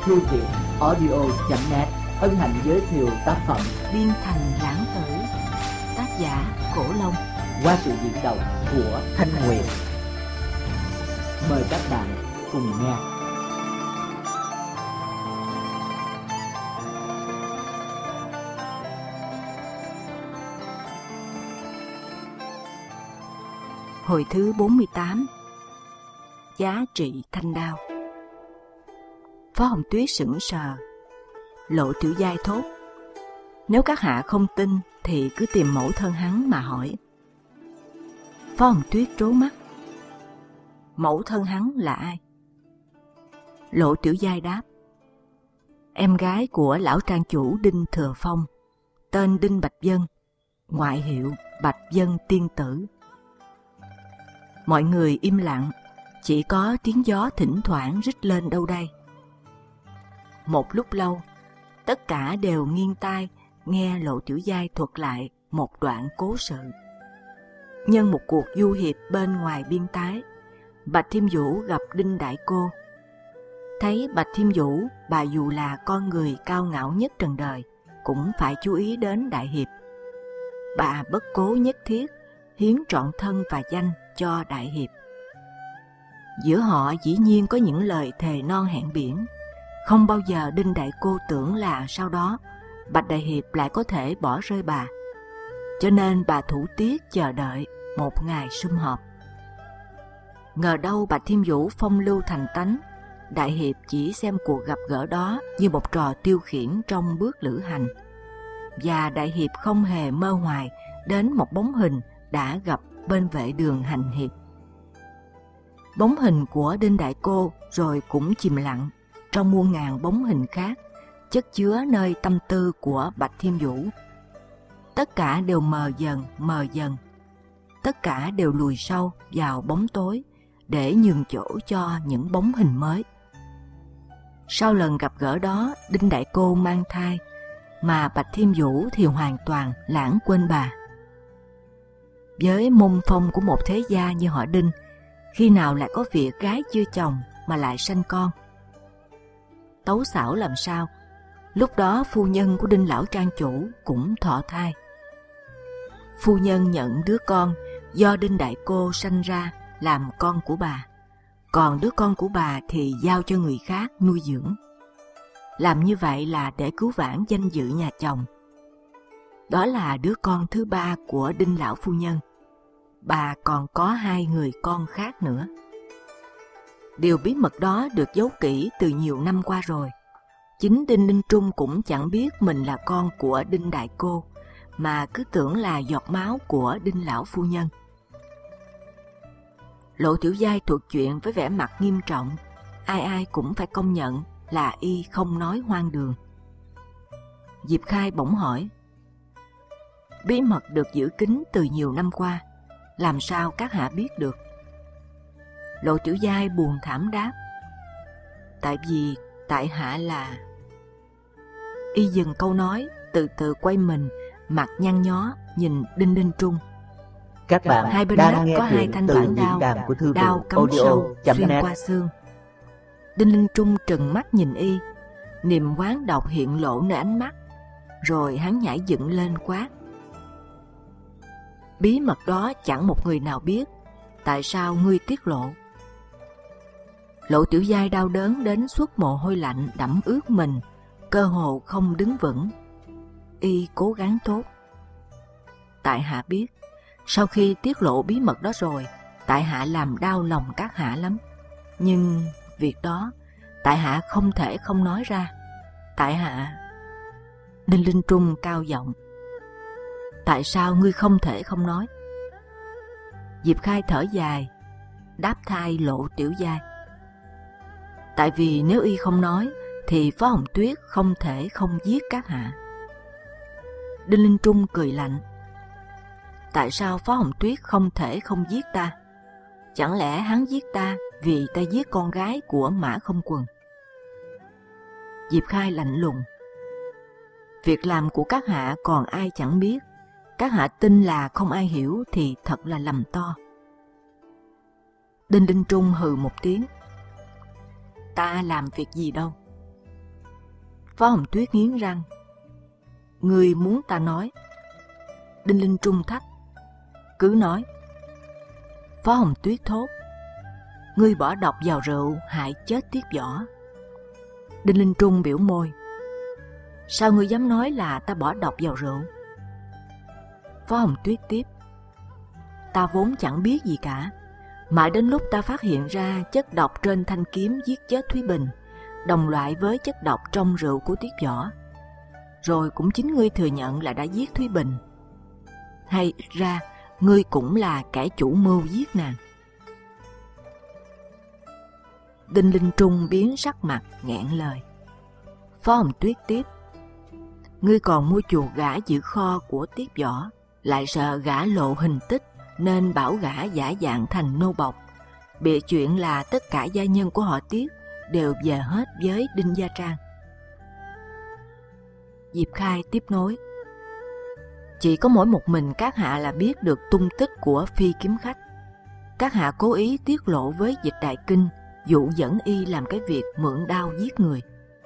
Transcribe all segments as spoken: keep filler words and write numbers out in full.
thư viện audio chấm net hân hạnh giới thiệu tác phẩm Biên Thành Lãng Tử, tác giả Cổ Long, qua sự diễn đọc của Thanh Nguyệt. Mời các bạn cùng nghe. Hồi thứ bốn mươi tám. Giá trị thanh đao. Phó Hồng Tuyết sững sờ. Lộ Tiểu Giai thốt: nếu các hạ không tin thì cứ tìm mẫu thân hắn mà hỏi. Phó Hồng Tuyết trố mắt. Mẫu thân hắn là ai? Lộ Tiểu Giai đáp: em gái của lão trang chủ Đinh Thừa Phong, tên Đinh Bạch Dân, ngoại hiệu Bạch Dân Tiên Tử. Mọi người im lặng, chỉ có tiếng gió thỉnh thoảng rít lên đâu đây. Một lúc lâu, tất cả đều nghiêng tai nghe Lộ Tiểu Giai thuật lại một đoạn cố sự. Nhân một cuộc du hiệp bên ngoài biên tái, Bạch Thiêm Vũ gặp Đinh Đại Cô. Thấy Bạch Thiêm Vũ, bà dù là con người cao ngạo nhất trần đời, cũng phải chú ý đến đại hiệp. Bà bất cố nhất thiết hiến trọn thân và danh cho đại hiệp. Giữa họ dĩ nhiên có những lời thề non hẹn biển. Không bao giờ Đinh Đại Cô tưởng là sau đó Bạch Đại Hiệp lại có thể bỏ rơi bà. Cho nên bà thủ tiết chờ đợi một ngày sum họp. Ngờ đâu Bạch Thiêm Vũ phong lưu thành tánh, Đại Hiệp chỉ xem cuộc gặp gỡ đó như một trò tiêu khiển trong bước lữ hành. Và Đại Hiệp không hề mơ hoài đến một bóng hình đã gặp bên vệ đường hành hiệp. Bóng hình của Đinh Đại Cô rồi cũng chìm lặng trong muôn ngàn bóng hình khác chất chứa nơi tâm tư của Bạch Thiêm Vũ. Tất cả đều mờ dần mờ dần, tất cả đều lùi sâu vào bóng tối để nhường chỗ cho những bóng hình mới. Sau lần gặp gỡ đó, Đinh Đại Cô mang thai, mà Bạch Thiêm Vũ thì hoàn toàn lãng quên bà. Với môn phong của một thế gia như họ Đinh, khi nào lại có việc gái chưa chồng mà lại sanh con? Tấu xảo làm sao, lúc đó phu nhân của Đinh lão trang chủ cũng thọ thai. Phu nhân nhận đứa con do Đinh Đại Cô sanh ra làm con của bà, còn đứa con của bà thì giao cho người khác nuôi dưỡng. Làm như vậy là để cứu vãn danh dự nhà chồng. Đó là đứa con thứ ba của Đinh lão phu nhân. Bà còn có hai người con khác nữa. Điều bí mật đó được giấu kỹ từ nhiều năm qua rồi. Chính Đinh Ninh Trung cũng chẳng biết mình là con của Đinh Đại Cô, mà cứ tưởng là giọt máu của Đinh lão phu nhân. Lộ Tiểu Giai thuật chuyện với vẻ mặt nghiêm trọng, ai ai cũng phải công nhận là y không nói hoang đường. Diệp Khai bỗng hỏi: bí mật được giữ kín từ nhiều năm qua, làm sao các hạ biết được? Lộ Tiểu Giai buồn thảm đáp: tại vì tại hạ là... Y dừng câu nói, từ từ quay mình, mặt nhăn nhó nhìn Đinh Ninh Trung. Các bạn hai bên đang đất nghe có hai thanh bản đao, của thư đao cắm sâu xuyên qua xương. Đinh Ninh Trung trừng mắt nhìn y, niềm oán độc hiện lộ nơi ánh mắt, rồi hắn nhảy dựng lên quát: bí mật đó chẳng một người nào biết, tại sao ngươi tiết lộ? Lộ Tiểu Giai đau đớn đến suốt mồ hôi lạnh đẫm ướt mình, cơ hồ không đứng vững. Y cố gắng thốt: tại hạ biết, sau khi tiết lộ bí mật đó rồi, tại hạ làm đau lòng các hạ lắm. Nhưng việc đó, tại hạ không thể không nói ra. Tại hạ... Đinh Linh Trung cao giọng: tại sao ngươi không thể không nói? Diệp Khai thở dài, đáp thay Lộ Tiểu Giai: tại vì nếu y không nói, thì Phó Hồng Tuyết không thể không giết các hạ. Đinh Linh Trung cười lạnh: tại sao Phó Hồng Tuyết không thể không giết ta? Chẳng lẽ hắn giết ta vì ta giết con gái của Mã Không Quần? Diệp Khai lạnh lùng: việc làm của các hạ còn ai chẳng biết, các hạ tin là không ai hiểu thì thật là lầm to. Đinh Đinh Trung hừ một tiếng: ta làm việc gì đâu. Phó Hồng Tuyết nghiến răng. Ngươi muốn ta nói? Đinh Linh Trung thách. Cứ nói. Phó Hồng Tuyết thốt. Ngươi bỏ độc vào rượu hại chết Tiết Võ. Đinh Linh Trung biểu môi. Sao ngươi dám nói là ta bỏ độc vào rượu? Phó Hồng Tuyết tiếp. Ta vốn chẳng biết gì cả. Mãi đến lúc ta phát hiện ra chất độc trên thanh kiếm giết chết Thúy Bình đồng loại với chất độc trong rượu của Tiết Võ. Rồi cũng chính ngươi thừa nhận là đã giết Thúy Bình. Hay ít ra ngươi cũng là kẻ chủ mưu giết nàng. Đinh Linh Trung biến sắc mặt nghẹn lời. Phó Hồng Tuyết tiếp. Ngươi còn mua chuộc gã giữ kho của Tiết Võ, lại sợ gã lộ hình tích nên bảo gã giả dạng thành nô bộc, bịa chuyện là tất cả gia nhân của họ Tiết đều về hết với Đinh Gia Trang. Diệp Khai tiếp nối. Chỉ có mỗi một mình các hạ là biết được tung tích của Phi kiếm khách. Các hạ cố ý tiết lộ với Dịch Đại Kinh, dụ dẫn y làm cái việc mượn đao giết người.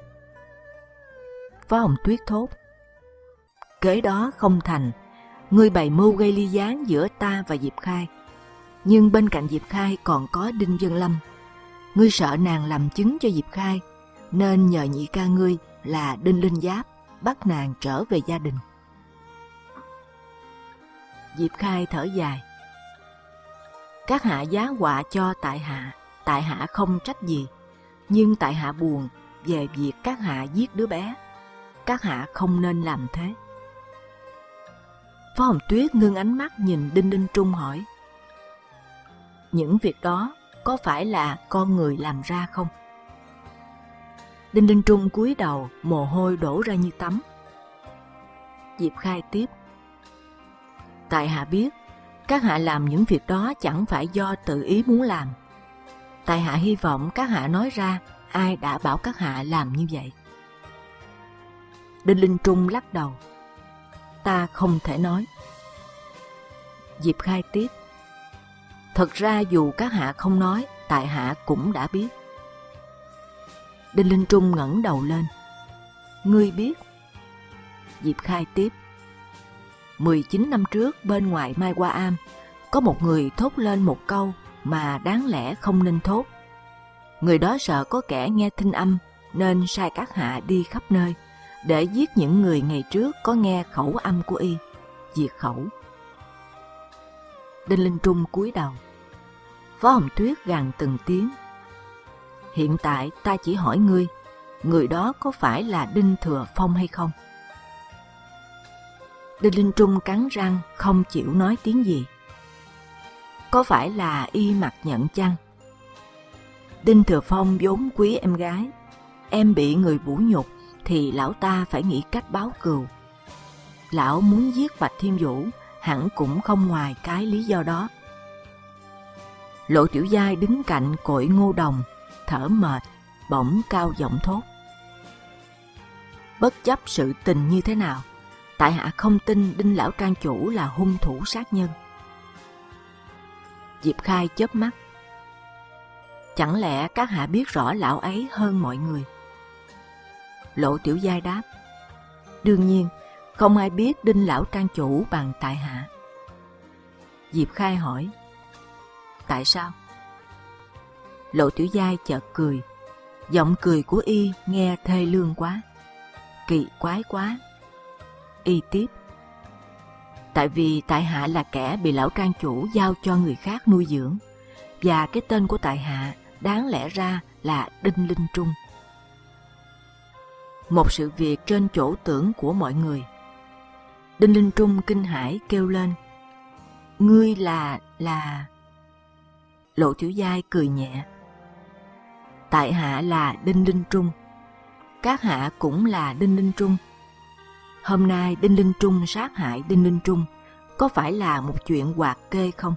Phó Hồng Tuyết thốt. Kế đó không thành, ngươi bày mưu gây ly gián giữa ta và Diệp Khai. Nhưng bên cạnh Diệp Khai còn có Đinh Vân Lâm. Ngươi sợ nàng làm chứng cho Diệp Khai, nên nhờ nhị ca ngươi là Đinh Linh Giáp bắt nàng trở về gia đình. Diệp Khai thở dài. Các hạ giá họa cho tại hạ, tại hạ không trách gì, nhưng tại hạ buồn về việc các hạ giết đứa bé. Các hạ không nên làm thế. Phó Hồng Tuyết ngưng ánh mắt nhìn Đinh Linh Trung hỏi. Những việc đó có phải là con người làm ra không? Đinh Linh Trung cúi đầu, mồ hôi đổ ra như tắm. Diệp Khai tiếp. Tại hạ biết, các hạ làm những việc đó chẳng phải do tự ý muốn làm. Tại hạ hy vọng các hạ nói ra ai đã bảo các hạ làm như vậy. Đinh Linh Trung lắc đầu. Ta không thể nói. Diệp Khai tiếp. Thật ra dù các hạ không nói, tại hạ cũng đã biết. Đinh Linh Trung ngẩng đầu lên. Ngươi biết? Diệp Khai tiếp. mười chín năm trước bên ngoài Mai Hoa Am, có một người thốt lên một câu mà đáng lẽ không nên thốt. Người đó sợ có kẻ nghe thinh âm nên sai các hạ đi khắp nơi để giết những người ngày trước có nghe khẩu âm của y, diệt khẩu. Đinh Linh Trung cúi đầu. Phó Hồng Tuyết gằn từng tiếng. Hiện tại ta chỉ hỏi ngươi, người đó có phải là Đinh Thừa Phong hay không? Đinh Linh Trung cắn răng không chịu nói tiếng gì. Có phải là y mặc nhận chăng? Đinh Thừa Phong vốn quý em gái, em bị người vũ nhục thì lão ta phải nghĩ cách báo cừu. Lão muốn giết Bạch Thiên Vũ hẳn cũng không ngoài cái lý do đó. Lộ Tiểu Giai đứng cạnh cội ngô đồng, thở mệt, bỗng cao giọng thốt. Bất chấp sự tình như thế nào, tại hạ không tin Đinh lão trang chủ là hung thủ sát nhân. Diệp Khai chớp mắt. Chẳng lẽ các hạ biết rõ lão ấy hơn mọi người? Lộ Tiểu Giai đáp. Đương nhiên, không ai biết Đinh lão trang chủ bằng tại hạ. Diệp Khai hỏi. Tại sao? Lộ Tiểu Giai chợt cười. Giọng cười của y nghe thê lương quá, kỳ quái quá. Y tiếp. Tại vì tại hạ là kẻ bị lão trang chủ giao cho người khác nuôi dưỡng, và cái tên của tại hạ đáng lẽ ra là Đinh Linh Trung. Một sự việc trên chỗ tưởng của mọi người. Đinh Linh Trung kinh hãi kêu lên. Ngươi là... là... Lộ Tiểu Giai cười nhẹ. Tại hạ là Đinh Linh Trung. Các hạ cũng là Đinh Linh Trung. Hôm nay Đinh Linh Trung sát hại Đinh Linh Trung có phải là một chuyện hoạt kê không?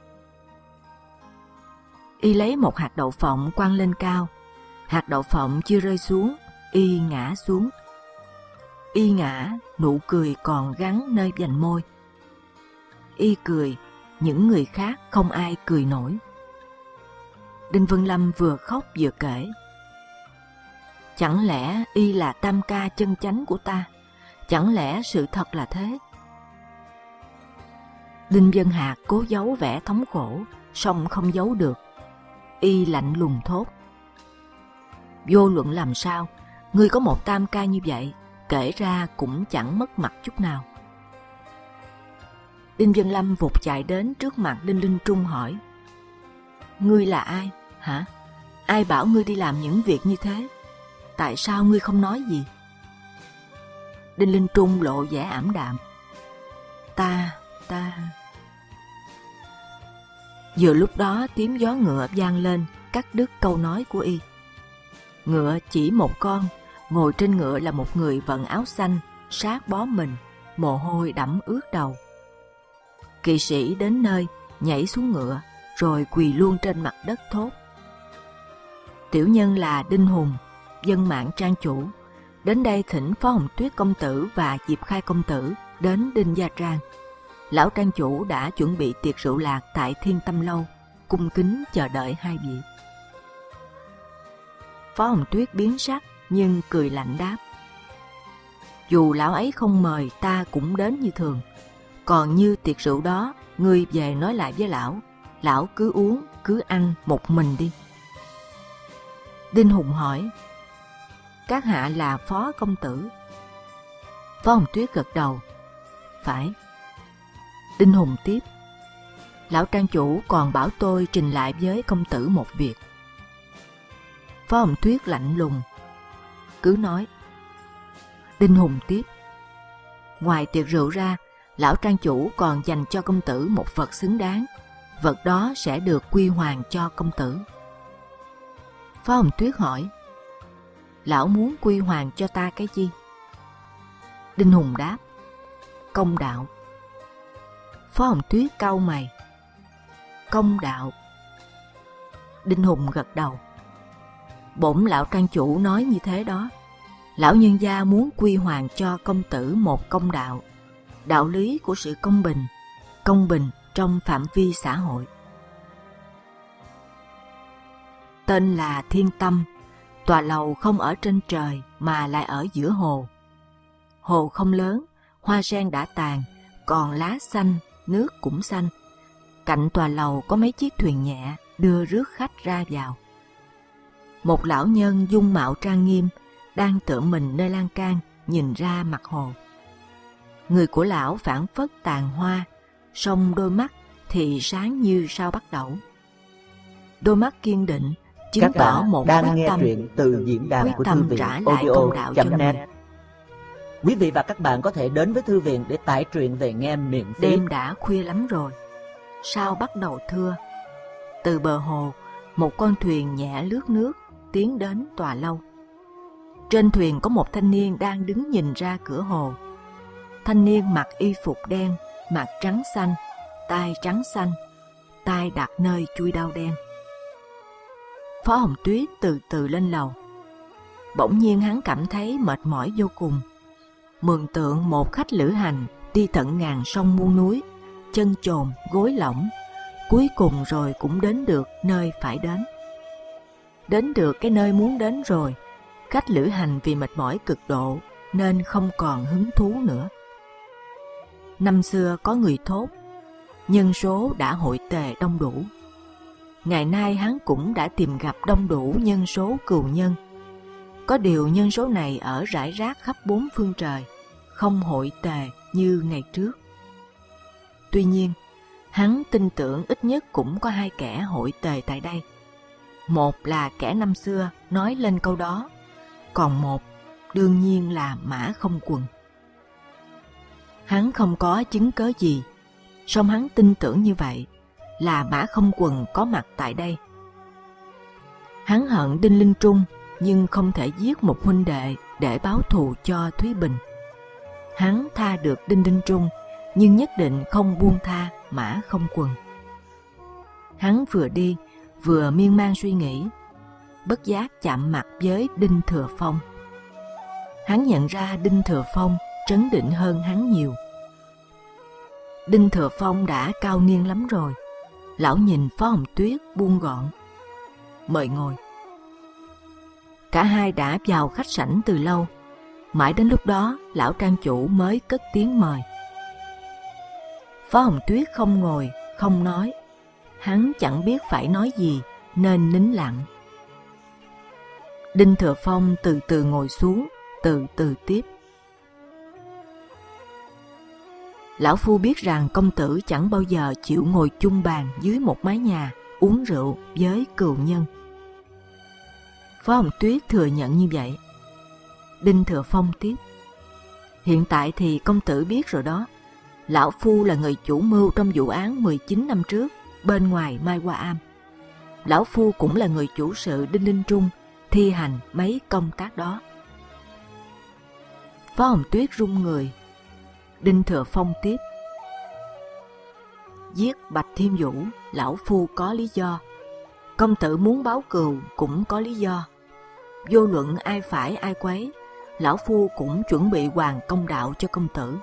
Y lấy một hạt đậu phộng quăng lên cao. Hạt đậu phộng chưa rơi xuống, y ngã xuống. Y ngã, nụ cười còn gắn nơi vành môi. Y cười, những người khác không ai cười nổi. Đinh Vân Lâm vừa khóc vừa kể. Chẳng lẽ y là tam ca chân chánh của ta? Chẳng lẽ sự thật là thế? Đinh Vân Hạc cố giấu vẻ thống khổ, song không giấu được. Y lạnh lùng thốt: vô luận làm sao, ngươi có một tam ca như vậy, kể ra cũng chẳng mất mặt chút nào. Đinh Vân Lâm vụt chạy đến trước mặt Đinh Linh Trung hỏi: ngươi là ai, hả? Ai bảo ngươi đi làm những việc như thế? Tại sao ngươi không nói gì? Đinh Linh Trung lộ vẻ ảm đạm: Ta, ta... Vừa lúc đó tiếng gió ngựa vang lên, cắt đứt câu nói của y. Ngựa chỉ một con, ngồi trên ngựa là một người vận áo xanh, sát bó mình, mồ hôi đẫm ướt đầu. Kỵ sĩ đến nơi, nhảy xuống ngựa, rồi quỳ luôn trên mặt đất thốt: tiểu nhân là Đinh Hùng, Dân Mãn trang chủ, đến đây thỉnh Phó Hồng Tuyết công tử và Diệp Khai công tử đến Đinh Gia Trang. Lão trang chủ đã chuẩn bị tiệc rượu lạc tại Thiên Tâm lâu, cung kính chờ đợi hai vị. Phó Hồng Tuyết biến sắc nhưng cười lạnh đáp: dù lão ấy không mời, ta cũng đến như thường. Còn như tiệc rượu đó, ngươi về nói lại với lão, lão cứ uống, cứ ăn một mình đi. Đinh Hùng hỏi: các hạ là Phó công tử? Phó Hồng Tuyết gật đầu: phải. Đinh Hùng tiếp: lão trang chủ còn bảo tôi trình lại với công tử một việc. Phó Hồng Tuyết lạnh lùng: cứ nói. Đinh Hùng tiếp: ngoài tiệc rượu ra, lão trang chủ còn dành cho công tử một vật xứng đáng, vật đó sẽ được quy hoàn cho công tử. Phó Hồng Tuyết hỏi: lão muốn quy hoàn cho ta cái gì? Đinh Hùng đáp: công đạo. Phó Hồng Tuyết cau mày: công đạo? Đinh Hùng gật đầu: bổn lão trang chủ nói như thế đó. Lão nhân gia muốn quy hoàn cho công tử một công đạo, đạo lý của sự công bình, công bình trong phạm vi xã hội. Tên là Thiên Tâm, tòa lầu không ở trên trời mà lại ở giữa hồ. Hồ không lớn, hoa sen đã tàn, còn lá xanh, nước cũng xanh. Cạnh tòa lầu có mấy chiếc thuyền nhẹ đưa rước khách ra vào. Một lão nhân dung mạo trang nghiêm đang tựa mình nơi lan can nhìn ra mặt hồ. Người của lão phảng phất tàn hoa, song đôi mắt thì sáng như sao bắt đẩu. Đôi mắt kiên định chứng tỏ một đang quyết nghe tâm, truyện từ diễn đàn quyết của thư tâm viện trả lại công đạo cho audio chấm net. mình. Quý vị và các bạn có thể đến với thư viện để tải truyện về nghe miễn phí. Đêm đã khuya lắm rồi, sao bắt đầu thưa. Từ bờ hồ, một con thuyền nhẹ lướt nước tiến đến tòa lâu. Trên thuyền có một thanh niên đang đứng nhìn ra cửa hồ. Thanh niên mặc y phục đen, mặt trắng xanh, tai trắng xanh, tai đặt nơi chui đao đen. Phó Hồng Tuyết từ từ lên lầu. Bỗng nhiên hắn cảm thấy mệt mỏi vô cùng. Mường tượng một khách lữ hành đi tận ngàn sông muôn núi, chân chồn gối lỏng, cuối cùng rồi cũng đến được nơi phải đến. Đến được cái nơi muốn đến rồi, khách lữ hành vì mệt mỏi cực độ nên không còn hứng thú nữa. Năm xưa có người thốt, nhân số đã hội tề đông đủ. Ngày nay hắn cũng đã tìm gặp đông đủ nhân số cừu nhân. Có điều nhân số này ở rải rác khắp bốn phương trời, không hội tề như ngày trước. Tuy nhiên, hắn tin tưởng ít nhất cũng có hai kẻ hội tề tại đây. Một là kẻ năm xưa nói lên câu đó, còn một đương nhiên là Mã Không Quần. Hắn không có chứng cớ gì, song hắn tin tưởng như vậy là Mã Không Quần có mặt tại đây. Hắn hận Đinh Linh Trung nhưng không thể giết một huynh đệ để báo thù cho Thúy Bình. Hắn tha được Đinh Linh Trung nhưng nhất định không buông tha Mã Không Quần. Hắn vừa đi vừa miên man suy nghĩ, bất giác chạm mặt với Đinh Thừa Phong. Hắn nhận ra Đinh Thừa Phong trấn định hơn hắn nhiều. Đinh Thừa Phong đã cao niên lắm rồi. Lão nhìn Phó Hồng Tuyết buông gọn: mời ngồi. Cả hai đã vào khách sảnh từ lâu. Mãi đến lúc đó, lão trang chủ mới cất tiếng mời. Phó Hồng Tuyết không ngồi, không nói. Hắn chẳng biết phải nói gì nên nín lặng. Đinh Thừa Phong từ từ ngồi xuống, từ từ tiếp. Lão phu biết rằng công tử chẳng bao giờ chịu ngồi chung bàn dưới một mái nhà uống rượu với cừu nhân. Phó Hồng Tuyết thừa nhận như vậy. Đinh Thừa Phong tiếp. Hiện tại thì công tử biết rồi đó. Lão phu là người chủ mưu trong vụ án mười chín năm trước bên ngoài Mai Hoa Am. Lão phu cũng là người chủ sự Đinh Linh Trung thi hành mấy công tác đó. Phó Hồng Tuyết run người. Đinh Thừa Phong tiếp. Giết Bạch Thiên Vũ, lão phu có lý do. Công tử muốn báo cừu cũng có lý do. Vô luận ai phải ai quấy, lão phu cũng chuẩn bị hoàn công đạo cho công tử.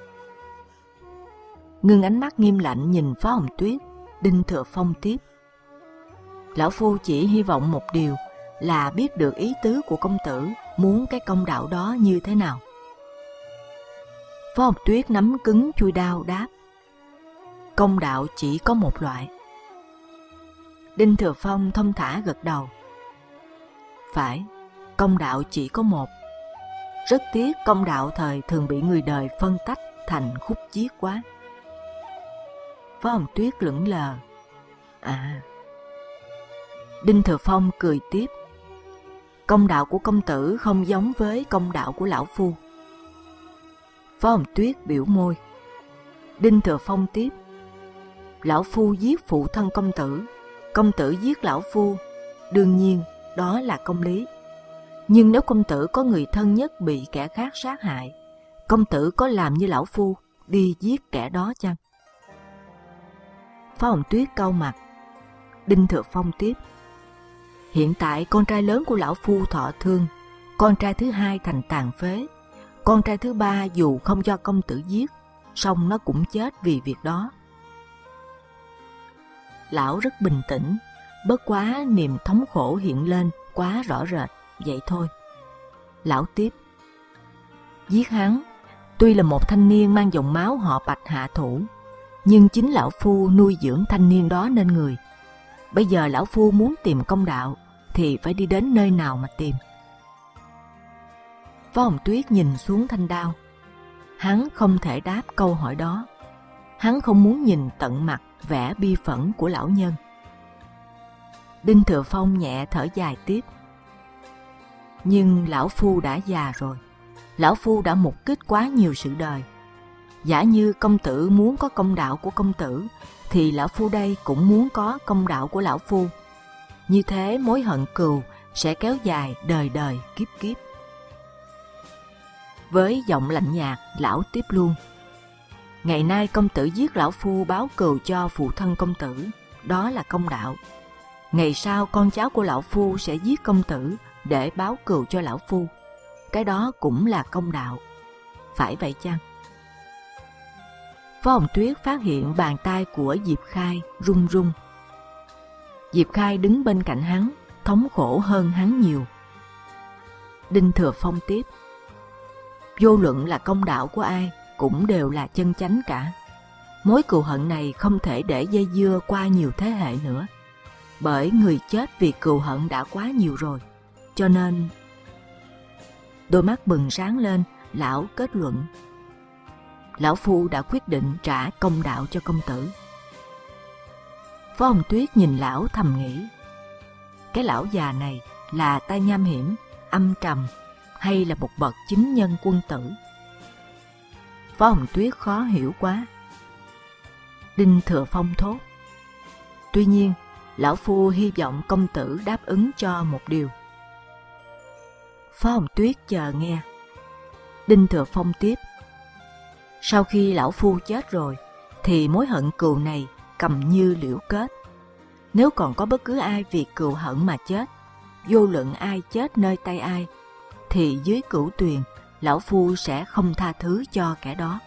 Ngưng ánh mắt nghiêm lạnh nhìn Phó Hồng Tuyết, Đinh Thừa Phong tiếp. Lão phu chỉ hy vọng một điều là biết được ý tứ của công tử muốn cái công đạo đó như thế nào. Phó Hồng Tuyết nắm cứng chuôi đao đáp. Công đạo chỉ có một loại. Đinh Thừa Phong thông thả gật đầu. Phải, công đạo chỉ có một. Rất tiếc công đạo thời thường bị người đời phân tách thành khúc chiết quá. Phó Hồng Tuyết lững lờ. À. Đinh Thừa Phong cười tiếp. Công đạo của công tử không giống với công đạo của lão phu. Phó Hồng Tuyết biểu môi. Đinh Thừa Phong tiếp. Lão phu giết phụ thân công tử, công tử giết lão phu, đương nhiên đó là công lý. Nhưng nếu công tử có người thân nhất bị kẻ khác sát hại, công tử có làm như lão phu đi giết kẻ đó chăng? Phó Hồng Tuyết cau mặt. Đinh Thừa Phong tiếp. Hiện tại con trai lớn của lão phu thọ thương, con trai thứ hai thành tàn phế, con trai thứ ba dù không do công tử giết, song nó cũng chết vì việc đó. Lão rất bình tĩnh, bất quá niềm thống khổ hiện lên quá rõ rệt, vậy thôi. Lão tiếp. Giết hắn, tuy là một thanh niên mang dòng máu họ Bạch hạ thủ, nhưng chính lão phu nuôi dưỡng thanh niên đó nên người. Bây giờ lão phu muốn tìm công đạo thì phải đi đến nơi nào mà tìm? Phó Hồng Tuyết nhìn xuống thanh đao. Hắn không thể đáp câu hỏi đó. Hắn không muốn nhìn tận mặt vẻ bi phẫn của lão nhân. Đinh Thừa Phong nhẹ thở dài tiếp. Nhưng lão phu đã già rồi. Lão phu đã mục kích quá nhiều sự đời. Giả như công tử muốn có công đạo của công tử, thì lão phu đây cũng muốn có công đạo của lão phu. Như thế mối hận cừu sẽ kéo dài đời đời kiếp kiếp. Với giọng lạnh nhạt, lão tiếp luôn. Ngày nay công tử giết lão phu báo cừu cho phụ thân công tử, đó là công đạo. Ngày sau con cháu của lão phu sẽ giết công tử để báo cừu cho lão phu, cái đó cũng là công đạo. Phải vậy chăng? Phó Hồng Tuyết phát hiện bàn tay của Diệp Khai run run. Diệp Khai đứng bên cạnh hắn, thống khổ hơn hắn nhiều. Đinh Thừa Phong tiếp. Vô luận là công đạo của ai cũng đều là chân chánh cả. Mối cừu hận này không thể để dây dưa qua nhiều thế hệ nữa, bởi người chết vì cừu hận đã quá nhiều rồi. Cho nên... Đôi mắt bừng sáng lên, lão kết luận. Lão phu đã quyết định trả công đạo cho công tử. Phó Hồng Tuyết nhìn lão thầm nghĩ. Cái lão già này là tay nham hiểm, âm trầm, hay là một bậc chính nhân quân tử? Phó Hồng Tuyết khó hiểu quá. Đinh Thừa Phong thốt. Tuy nhiên, lão phu hy vọng công tử đáp ứng cho một điều. Phó Hồng Tuyết chờ nghe. Đinh Thừa Phong tiếp. Sau khi lão phu chết rồi, thì mối hận cừu này cầm như liễu kết. Nếu còn có bất cứ ai vì cừu hận mà chết, vô luận ai chết nơi tay ai, thì dưới cửu tuyền, lão phu sẽ không tha thứ cho kẻ đó.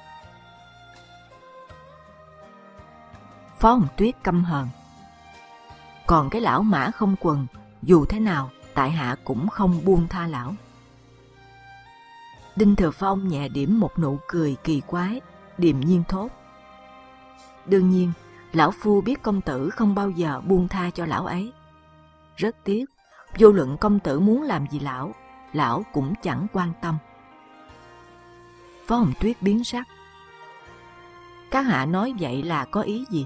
Phó Hồng Tuyết căm hờn. Còn cái lão Mã Không Quần, dù thế nào tại hạ cũng không buông tha lão. Đinh Thừa Phong nhẹ điểm một nụ cười kỳ quái, điềm nhiên thốt: đương nhiên, lão phu biết công tử không bao giờ buông tha cho lão ấy. Rất tiếc, vô luận công tử muốn làm gì lão, lão cũng chẳng quan tâm. Phó Hồng Tuyết biến sắc. Các hạ nói vậy là có ý gì?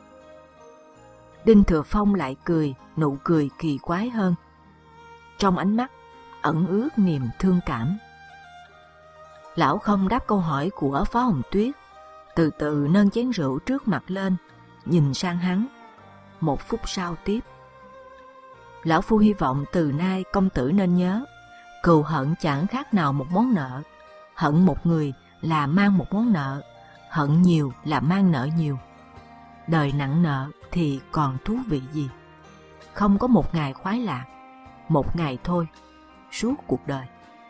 Đinh Thừa Phong lại cười, nụ cười kỳ quái hơn. Trong ánh mắt ẩn ướt niềm thương cảm. Lão không đáp câu hỏi của Phó Hồng Tuyết, từ từ nâng chén rượu trước mặt lên, nhìn sang hắn. Một phút sau tiếp: lão phu hy vọng từ nay công tử nên nhớ, cừu hận chẳng khác nào một món nợ. Hận một người là mang một món nợ, hận nhiều là mang nợ nhiều. Đời nặng nợ thì còn thú vị gì? Không có một ngày khoái lạc, một ngày thôi, suốt cuộc đời.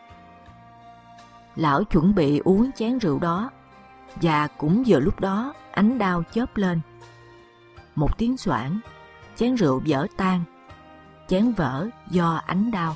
Lão chuẩn bị uống chén rượu đó, và cũng vừa lúc đó ánh đao chớp lên. Một tiếng xoảng, chén rượu vỡ tan, chén vỡ do ánh đao.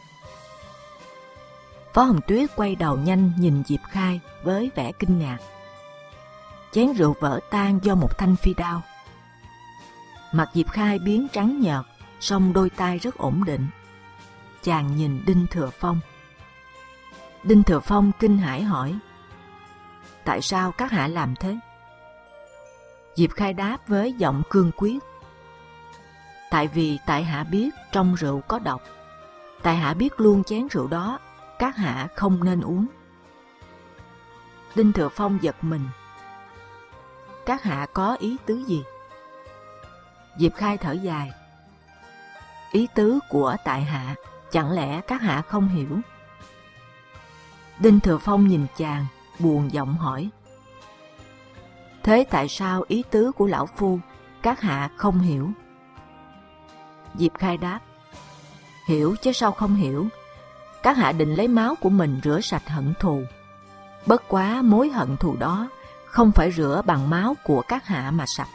Phó Hồng Tuyết quay đầu nhanh nhìn Diệp Khai với vẻ kinh ngạc. Chén rượu vỡ tan do một thanh phi đao. Mặt Diệp Khai biến trắng nhợt, song đôi tay rất ổn định. Chàng nhìn Đinh Thừa Phong. Đinh Thừa Phong kinh hãi hỏi: tại sao các hạ làm thế? Diệp Khai đáp với giọng cương quyết: tại vì tại hạ biết trong rượu có độc. Tại hạ biết luôn chén rượu đó các hạ không nên uống. Đinh Thừa Phong giật mình. Các hạ có ý tứ gì? Diệp Khai thở dài. Ý tứ của tại hạ chẳng lẽ các hạ không hiểu? Đinh Thừa Phong nhìn chàng, buồn giọng hỏi: thế tại sao ý tứ của lão phu các hạ không hiểu? Diệp Khai đáp: hiểu chứ sao không hiểu. Các hạ định lấy máu của mình rửa sạch hận thù. Bất quá mối hận thù đó không phải rửa bằng máu của các hạ mà sạch.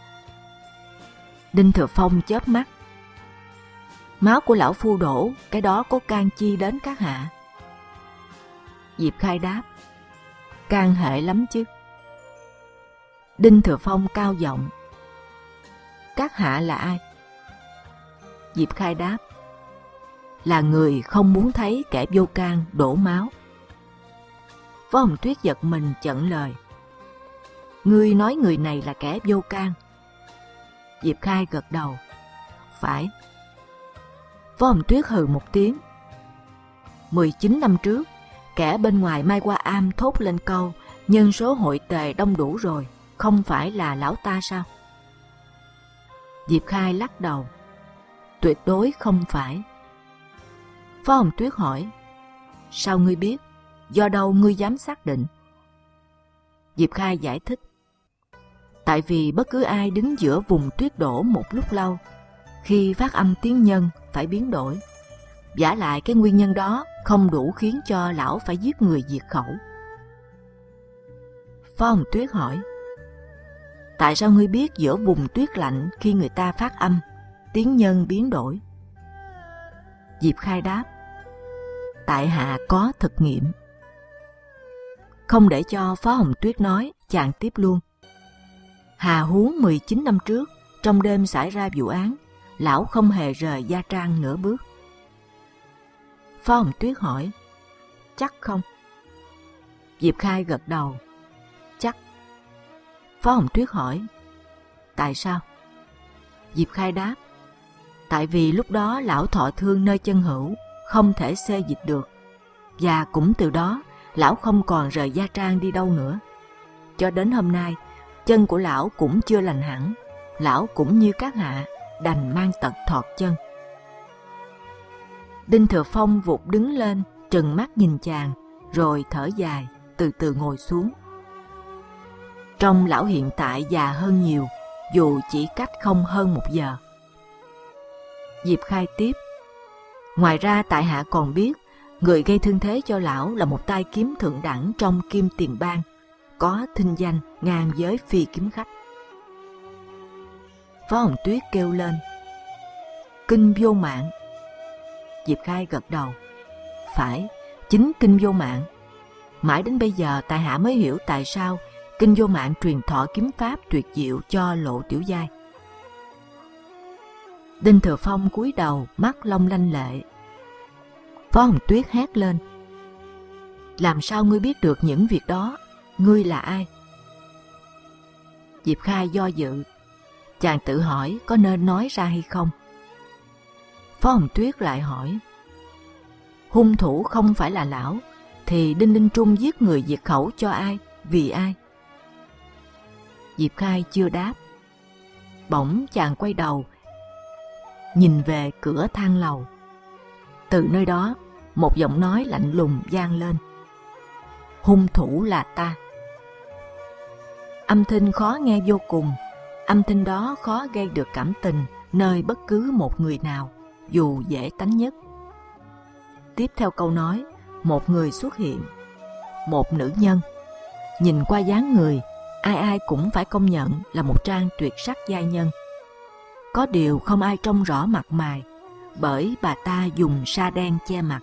Đinh Thừa Phong chớp mắt. Máu của lão phu đổ, cái đó có can chi đến các hạ? Diệp Khai đáp: can hệ lắm chứ. Đinh Thừa Phong cao giọng: các hạ là ai? Diệp Khai đáp: là người không muốn thấy kẻ vô can đổ máu. Phó Hồng Tuyết giật mình chận lời: ngươi nói người này là kẻ vô can? Diệp Khai gật đầu: phải. Phó Hồng Tuyết hừ một tiếng. mười chín năm trước, kẻ bên ngoài Mai Hoa Am thốt lên câu nhân số hội tề đông đủ rồi, không phải là lão ta sao? Diệp Khai lắc đầu: tuyệt đối không phải. Phó Hồng Tuyết hỏi: sao ngươi biết? Do đâu ngươi dám xác định? Diệp Khai giải thích: tại vì bất cứ ai đứng giữa vùng tuyết đổ một lúc lâu, khi phát âm tiếng nhân phải biến đổi. Vả lại cái nguyên nhân đó không đủ khiến cho lão phải giết người diệt khẩu. Phó Hồng Tuyết hỏi: tại sao ngươi biết giữa vùng tuyết lạnh khi người ta phát âm, tiếng nhân biến đổi? Diệp Khai đáp: tại hạ có thực nghiệm. Không để cho Phó Hồng Tuyết nói, chàng tiếp luôn: hà huống mười chín năm trước, trong đêm xảy ra vụ án, lão không hề rời Gia Trang nửa bước. Phó Hồng Tuyết hỏi: chắc không? Diệp Khai gật đầu: chắc. Phó Hồng Tuyết hỏi: tại sao? Diệp Khai đáp: tại vì lúc đó lão thọ thương nơi chân hữu, không thể xê dịch được, và cũng từ đó lão không còn rời Gia Trang đi đâu nữa. Cho đến hôm nay, chân của lão cũng chưa lành hẳn, lão cũng như các hạ đành mang tật thọt chân. Đinh Thừa Phong vụt đứng lên, trừng mắt nhìn chàng, rồi thở dài, từ từ ngồi xuống. Trông lão hiện tại già hơn nhiều, dù chỉ cách không hơn một giờ. Diệp Khai tiếp: ngoài ra tại hạ còn biết, người gây thương thế cho lão là một tay kiếm thượng đẳng trong Kim Tiền Bang, có thinh danh ngang với phi kiếm khách. Phó Hồng Tuyết kêu lên: kinh vô mạng. Diệp Khai gật đầu. Phải, chính kinh vô mạng. Mãi đến bây giờ tại hạ mới hiểu tại sao kinh vô mạng truyền thọ kiếm pháp tuyệt diệu cho Lộ Tiểu Giai. Đinh Thừa Phong cúi đầu, mắt long lanh lệ. Phó Hồng Tuyết hét lên. Làm sao ngươi biết được những việc đó? Ngươi là ai? Diệp Khai do dự. Chàng tự hỏi có nên nói ra hay không. Phó Hồng Tuyết lại hỏi. Hung thủ không phải là lão, thì Đinh Linh Trung giết người diệt khẩu cho ai, vì ai? Diệp Khai chưa đáp. Bỗng chàng quay đầu, nhìn về cửa thang lầu. Từ nơi đó, một giọng nói lạnh lùng vang lên. Hung thủ là ta. Âm thanh khó nghe vô cùng. Âm thanh đó khó gây được cảm tình nơi bất cứ một người nào, dù dễ tánh nhất. Tiếp theo câu nói, một người xuất hiện. Một nữ nhân. Nhìn qua dáng người, ai ai cũng phải công nhận là một trang tuyệt sắc giai nhân. Có điều không ai trông rõ mặt mày, bởi bà ta dùng sa đen che mặt.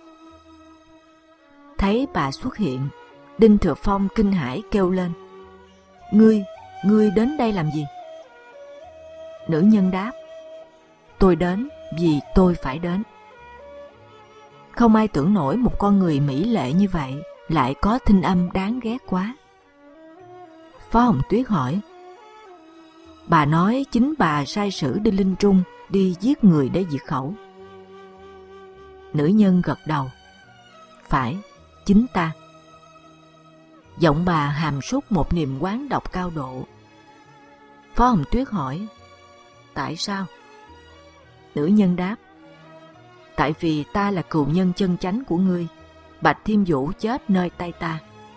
Thấy bà xuất hiện, Đinh Thừa Phong kinh hãi kêu lên. Ngươi, ngươi đến đây làm gì? Nữ nhân đáp. Tôi đến vì tôi phải đến. Không ai tưởng nổi một con người mỹ lệ như vậy lại có thinh âm đáng ghét quá. Phó Hồng Tuyết hỏi. Bà nói chính bà sai sử Đinh Linh Trung đi giết người để diệt khẩu. Nữ nhân gật đầu. Phải, chính ta. Giọng bà hàm súc một niềm oán độc cao độ. Phó Hồng Tuyết hỏi. Tại sao? Nữ nhân đáp. Tại vì ta là cừu nhân chân chánh của ngươi. Bạch Thiên Vũ chết nơi tay ta.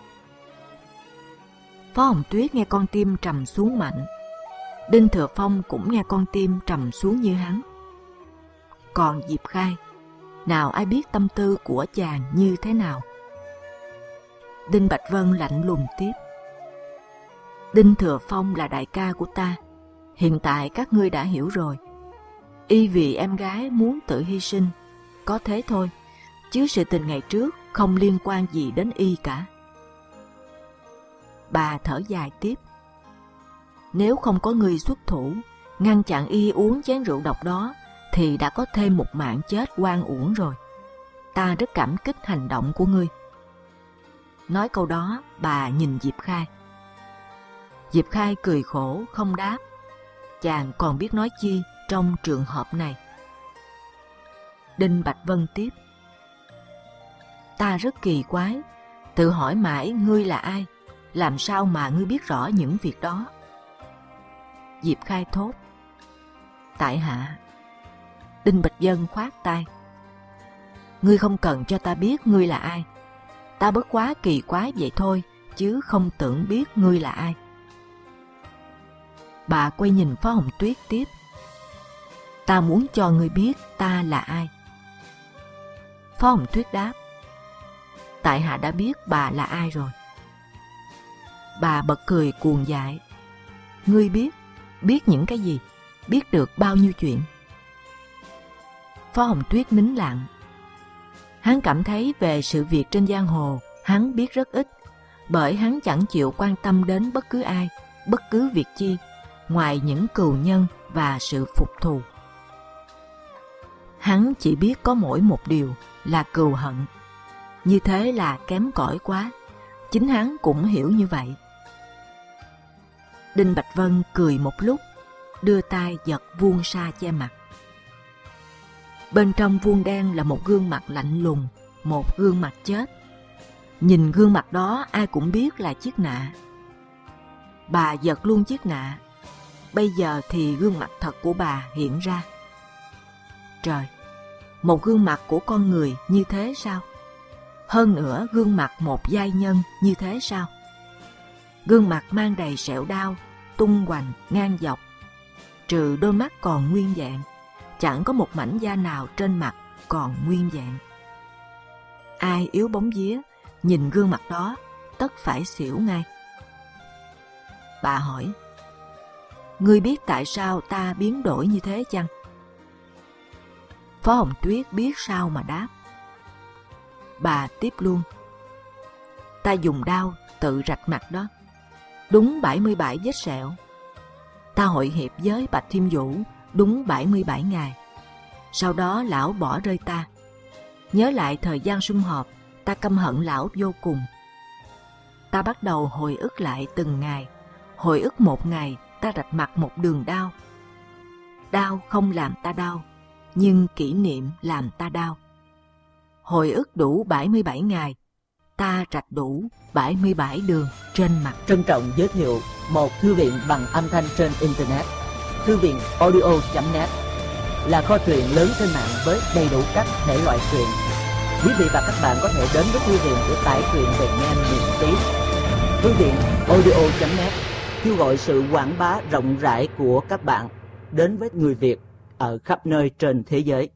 Phó Hồng Tuyết nghe con tim trầm xuống mạnh. Đinh Thừa Phong cũng nghe con tim trầm xuống như hắn. Còn Diệp Khai, nào ai biết tâm tư của chàng như thế nào? Đinh Bạch Vân lạnh lùng tiếp. Đinh Thừa Phong là đại ca của ta. Hiện tại các ngươi đã hiểu rồi. Y vì em gái muốn tự hy sinh, có thế thôi, chứ sự tình ngày trước không liên quan gì đến y cả. Bà thở dài tiếp. Nếu không có người xuất thủ ngăn chặn y uống chén rượu độc đó, thì đã có thêm một mạng chết oan uổng rồi. Ta rất cảm kích hành động của ngươi. Nói câu đó, bà nhìn Diệp Khai. Diệp Khai cười khổ không đáp. Chàng còn biết nói chi trong trường hợp này. Đinh Bạch Vân tiếp. Ta rất kỳ quái, tự hỏi mãi ngươi là ai, làm sao mà ngươi biết rõ những việc đó? Diệp Khai thốt. Tại hạ. Đinh Bạch Vân khoát tay. Ngươi không cần cho ta biết ngươi là ai. Ta bất quá kỳ quái vậy thôi, chứ không tưởng biết ngươi là ai. Bà quay nhìn Phó Hồng Tuyết tiếp. Ta muốn cho ngươi biết ta là ai. Phó Hồng Tuyết đáp. Tại hạ đã biết bà là ai rồi. Bà bật cười cuồng dại. Ngươi biết? Biết những cái gì? Biết được bao nhiêu chuyện? Phó Hồng Tuyết nín lặng. Hắn cảm thấy về sự việc trên giang hồ hắn biết rất ít, bởi hắn chẳng chịu quan tâm đến bất cứ ai, bất cứ việc chi, ngoài những cừu nhân và sự phục thù. Hắn chỉ biết có mỗi một điều là cừu hận. Như thế là kém cỏi quá. Chính hắn cũng hiểu như vậy. Đinh Bạch Vân cười một lúc, đưa tay giật vuông sa che mặt. Bên trong vuông đen là một gương mặt lạnh lùng, một gương mặt chết. Nhìn gương mặt đó ai cũng biết là chiếc nạ. Bà giật luôn chiếc nạ. Bây giờ thì gương mặt thật của bà hiện ra. Trời, một gương mặt của con người như thế sao? Hơn nữa gương mặt một giai nhân như thế sao? Gương mặt mang đầy sẹo đau, tung hoành, ngang dọc. Trừ đôi mắt còn nguyên vẹn, chẳng có một mảnh da nào trên mặt còn nguyên vẹn. Ai yếu bóng vía, nhìn gương mặt đó, tất phải xỉu ngay. Bà hỏi, ngươi biết tại sao ta biến đổi như thế chăng? Phó Hồng Tuyết biết sao mà đáp. Bà tiếp luôn. Ta dùng đao tự rạch mặt đó. Đúng bảy mươi bảy vết sẹo. Ta hội hiệp với Bạch Thiên Vũ đúng bảy mươi bảy ngày. Sau đó lão bỏ rơi ta. Nhớ lại thời gian sum họp, ta căm hận lão vô cùng. Ta bắt đầu hồi ức lại từng ngày. Hồi ức một ngày, ta rạch mặt một đường đao. Đao không làm ta đau, nhưng kỷ niệm làm ta đau. Hồi ức đủ bảy mươi bảy ngày, ta rạch đủ bảy mươi bảy đường trên mặt. Trân trọng giới thiệu một thư viện bằng âm thanh trên Internet. Thư viện audio chấm net là kho truyện lớn trên mạng với đầy đủ các thể loại truyện. Quý vị và các bạn có thể đến với thư viện để tải truyện về nghe miễn phí. Thư viện audio chấm net kêu gọi sự quảng bá rộng rãi của các bạn đến với người Việt ở khắp nơi trên thế giới.